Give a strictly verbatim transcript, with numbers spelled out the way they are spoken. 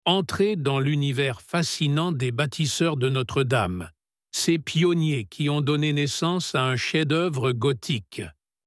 Entrez dans l'univers fascinant des bâtisseurs de Notre-Dame, ces pionniers qui ont donné naissance à un chef-d'œuvre gothique.